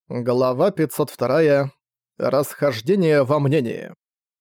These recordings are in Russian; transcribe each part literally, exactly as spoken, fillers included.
Глава пятьсот два. Расхождение во мнении.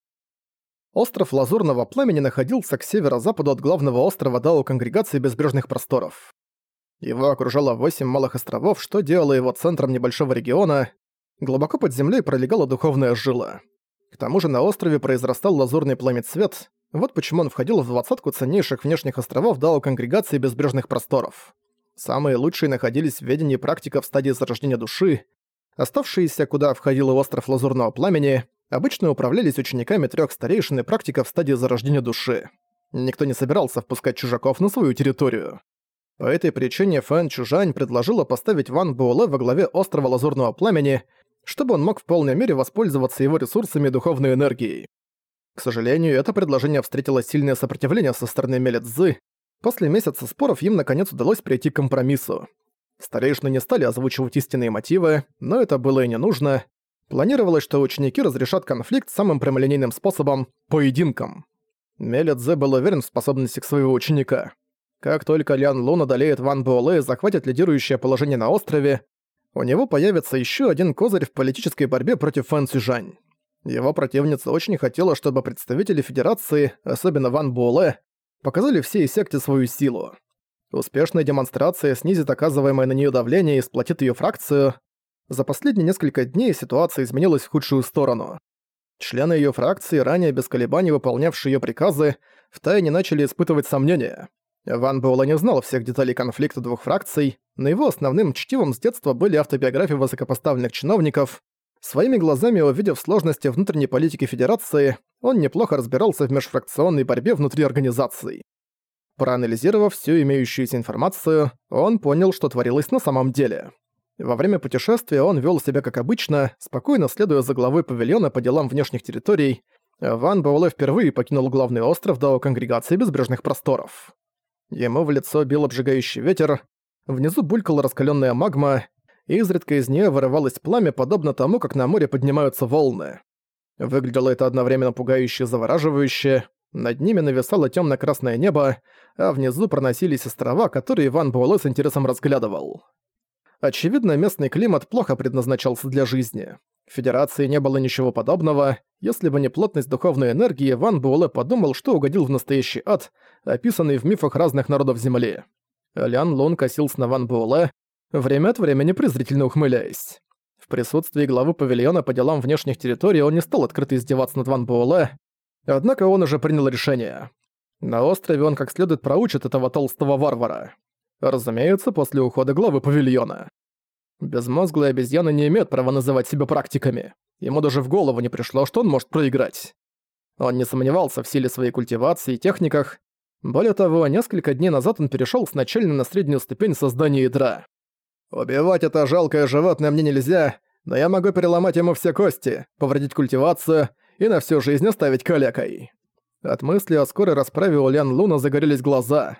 Остров Лазурного Пламени находился к северо-западу от главного острова Дао Конгрегации Безбрежных Просторов. Его окружало восемь малых островов, что делало его центром небольшого региона. Глубоко под землей пролегала духовная жила. К тому же на острове произрастал лазурный пламя-цвет, вот почему он входил в двадцатку ценнейших внешних островов Дао Конгрегации Безбрежных Просторов. Самые лучшие находились в ведении практиков стадии зарождения души. Оставшиеся, куда входил и остров Лазурного Пламени, обычно управлялись учениками трех старейшин и практиков в стадии зарождения души. Никто не собирался впускать чужаков на свою территорию. По этой причине Фэн Чужань предложила поставить Ван Буэлэ во главе острова Лазурного Пламени, чтобы он мог в полной мере воспользоваться его ресурсами и духовной энергией. К сожалению, это предложение встретило сильное сопротивление со стороны Меле Цзы. После месяца споров им наконец удалось прийти к компромиссу. Старейшины не стали озвучивать истинные мотивы, но это было и не нужно. Планировалось, что ученики разрешат конфликт самым прямолинейным способом – поединком. Меле Цзэ был уверен в способностях своего ученика. Как только Лян Лун одолеет Ван Буэлэ и захватит лидирующее положение на острове, у него появится еще один козырь в политической борьбе против Фэн Цзюжань. Его противница очень хотела, чтобы представители Федерации, особенно Ван Буэлэ, показали всей секте свою силу. Успешная демонстрация снизит оказываемое на нее давление и сплотит ее фракцию. За последние несколько дней ситуация изменилась в худшую сторону. Члены ее фракции, ранее без колебаний выполнявшие ее приказы, втайне начали испытывать сомнения. Ван Буэлэ не знал всех деталей конфликта двух фракций, но его основным чтивом с детства были автобиографии высокопоставленных чиновников. Своими глазами увидев сложности внутренней политики Федерации, он неплохо разбирался в межфракционной борьбе внутри организаций. Проанализировав всю имеющуюся информацию, он понял, что творилось на самом деле. Во время путешествия он вел себя как обычно, спокойно следуя за главой павильона по делам внешних территорий. Ван Буэлэ впервые покинул главный остров Дао Конгрегации Безбрежных Просторов. Ему в лицо бил обжигающий ветер, внизу булькала раскаленная магма, и изредка из нее вырывалось пламя, подобно тому, как на море поднимаются волны. Выглядело это одновременно пугающе и завораживающе. Над ними нависало темно-красное небо, а внизу проносились острова, которые Ван Буэлэ с интересом разглядывал. Очевидно, местный климат плохо предназначался для жизни. В Федерации не было ничего подобного. Если бы не плотность духовной энергии, Ван Буэлэ подумал, что угодил в настоящий ад, описанный в мифах разных народов Земли. Лян Лун косился на Ван Буэлэ, время от времени презрительно ухмыляясь. В присутствии главы павильона по делам внешних территорий он не стал открыто издеваться над Ван Буэлэ, однако он уже принял решение. На острове он как следует проучит этого толстого варвара. Разумеется, после ухода главы павильона. Безмозглые обезьяны не имеют права называть себя практиками. Ему даже в голову не пришло, что он может проиграть. Он не сомневался в силе своей культивации и техниках. Более того, несколько дней назад он перешёл с начальной на среднюю ступень создания ядра. «Убивать это жалкое животное мне нельзя, но я могу переломать ему все кости, повредить культивацию и на всю жизнь оставить калекой». От мысли о скорой расправе у Лян Луна загорелись глаза.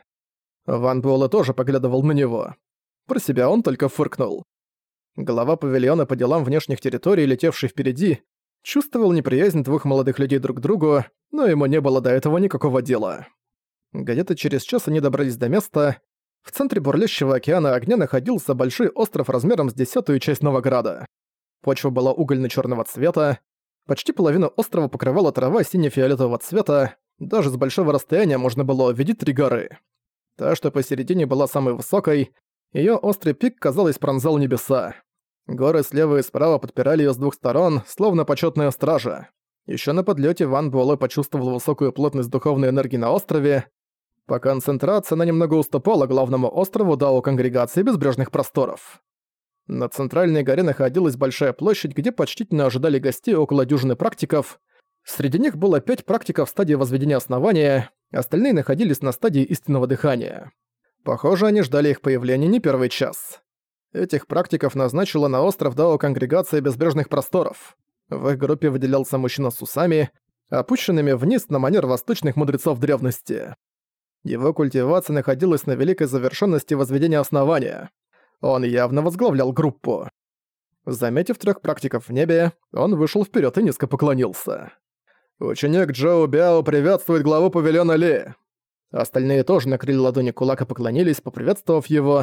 Ван Буэлэ тоже поглядывал на него. Про себя он только фыркнул. Глава павильона по делам внешних территорий, летевший впереди, чувствовал неприязнь двух молодых людей друг к другу, но ему не было до этого никакого дела. Где-то через час они добрались до места. В центре бурлящего океана огня находился большой остров размером с десятую часть Новограда. Почва была угольно-чёрного цвета, почти половина острова покрывала трава сине-фиолетового цвета, даже с большого расстояния можно было увидеть три горы. Та, что посередине, была самой высокой, её острый пик, казалось, пронзал небеса. Горы слева и справа подпирали её с двух сторон, словно почётная стража. Ещё на подлёте Ван Буэлэ почувствовал высокую плотность духовной энергии на острове. По концентрации она немного уступала главному острову Дао Конгрегации Безбрежных Просторов. На центральной горе находилась большая площадь, где почтительно ожидали гостей около дюжины практиков. Среди них было пять практиков в стадии возведения основания, остальные находились на стадии истинного дыхания. Похоже, они ждали их появления не первый час. Этих практиков назначила на остров Дао Конгрегация Безбрежных Просторов. В их группе выделялся мужчина с усами, опущенными вниз на манер восточных мудрецов древности. Его культивация находилась на великой завершенности возведения основания. Он явно возглавлял группу. Заметив трех практиков в небе, он вышел вперед и низко поклонился. «Ученик Джоу Бяо приветствует главу павильона Ли». Остальные тоже накрыли ладони кулак и поклонились, поприветствовав его.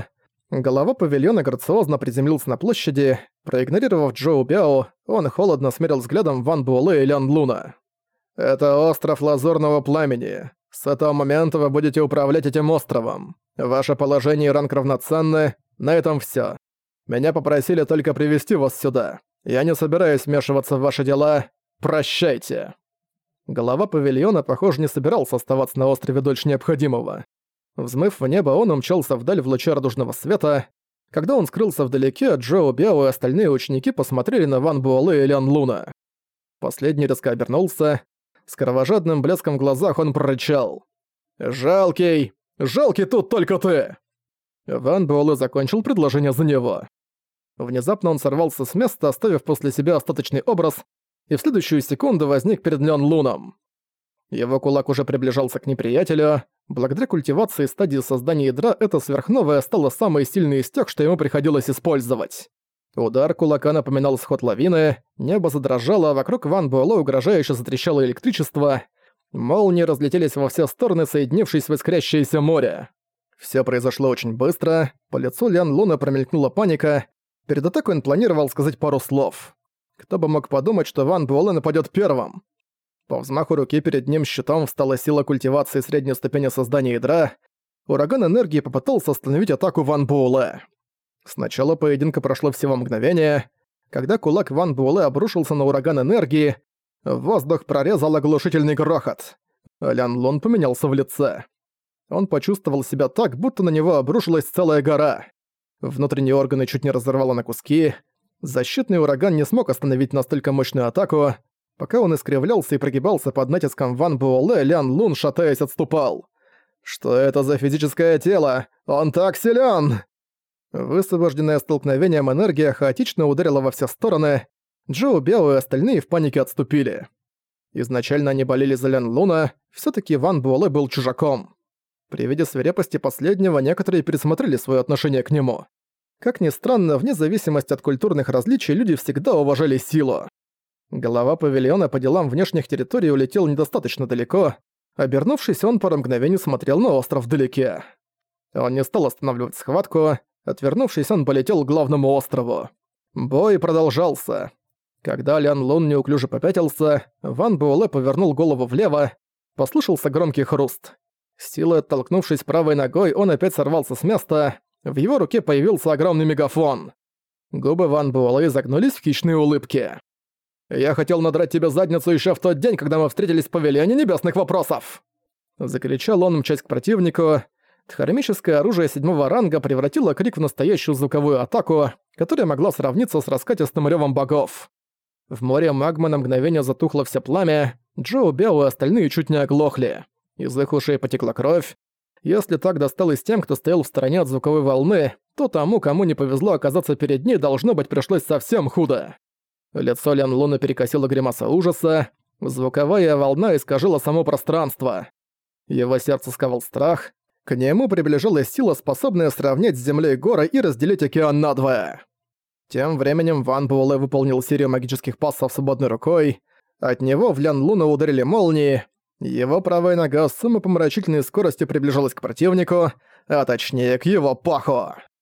Голова павильона грациозно приземлился на площади. Проигнорировав Джоу Бяо, он холодно смерил взглядом Ван Буэлэ и Лян Луна. «Это остров Лазурного Пламени. С этого момента вы будете управлять этим островом. Ваше положение и ранг равноценны. На этом всё. Меня попросили только привести вас сюда. Я не собираюсь вмешиваться в ваши дела. Прощайте». Голова павильона, похоже, не собирался оставаться на острове дольше необходимого. Взмыв в небо, он умчался вдаль в луче радужного света. Когда он скрылся вдалеке, Джоу Бяо и остальные ученики посмотрели на Ван Буэлэ и Лян Луна. Последний резко обернулся. С кровожадным блеском в глазах он прорычал: «Жалкий! Жалкий тут только ты!» Ван Буэлэ закончил предложение за него. Внезапно он сорвался с места, оставив после себя остаточный образ, и в следующую секунду возник перед Лян Луном. Его кулак уже приближался к неприятелю. Благодаря культивации стадии создания ядра эта сверхновая стала самой сильной из тех, что ему приходилось использовать. Удар кулака напоминал сход лавины, небо задрожало, а вокруг Ван Буэлэ угрожающе затрещало электричество. Молнии разлетелись во все стороны, соединившись в искрящееся море. Всё произошло очень быстро, по лицу Лян Луна промелькнула паника. Перед атакой он планировал сказать пару слов. Кто бы мог подумать, что Ван Буэлэ нападёт первым. По взмаху руки перед ним щитом встала сила культивации средней ступени создания ядра. Ураган энергии попытался остановить атаку Ван Буэлэ. С начала поединка прошло всего мгновение. Когда кулак Ван Буэлэ обрушился на ураган энергии, воздух прорезал оглушительный грохот. Лян Лун поменялся в лице. Он почувствовал себя так, будто на него обрушилась целая гора. Внутренние органы чуть не разорвало на куски. Защитный ураган не смог остановить настолько мощную атаку. Пока он искривлялся и прогибался под натиском Ван Буэлэ, Лян Лун, шатаясь, отступал. «Что это за физическое тело? Он так силен!» Высвобожденная столкновением энергия хаотично ударила во все стороны. Джоу Бяо и остальные в панике отступили. Изначально они болели за Лян Луна, всё-таки Ван Буэлэ был чужаком. При виде свирепости последнего некоторые пересмотрели своё отношение к нему. Как ни странно, вне зависимости от культурных различий, люди всегда уважали силу. Голова павильона по делам внешних территорий улетел недостаточно далеко. Обернувшись, он пару мгновений смотрел на остров вдалеке. Он не стал останавливать схватку. Отвернувшись, он полетел к главному острову. Бой продолжался. Когда Лян Лун неуклюже попятился, Ван Буэлэ повернул голову влево. Послышался громкий хруст. Силой оттолкнувшись правой ногой, он опять сорвался с места. В его руке появился огромный мегафон. Губы Ван Буэлэ изогнулись в хищные улыбки. «Я хотел надрать тебе задницу ещё в тот день, когда мы встретились в павильоне небесных вопросов!» Закричал он, мчась к противнику. Дхармическое оружие седьмого ранга превратило крик в настоящую звуковую атаку, которая могла сравниться с раскатистым рёвом богов. В море магмы на мгновение затухло всё пламя, Джоу Бяо и остальные чуть не оглохли. Из их ушей потекла кровь. Если так досталось тем, кто стоял в стороне от звуковой волны, то тому, кому не повезло оказаться перед ней, должно быть, пришлось совсем худо. Лицо Лян Луна перекосило гримаса ужаса, звуковая волна искажила само пространство. Его сердце сковал страх, к нему приближалась сила, способная сравнять с землей горы и разделить океан надвое. Тем временем Ван Буэлэ выполнил серию магических пассов свободной рукой, от него в Лян Луна ударили молнии, его правая нога с умопомрачительной скоростью приближалась к противнику, а точнее к его паху.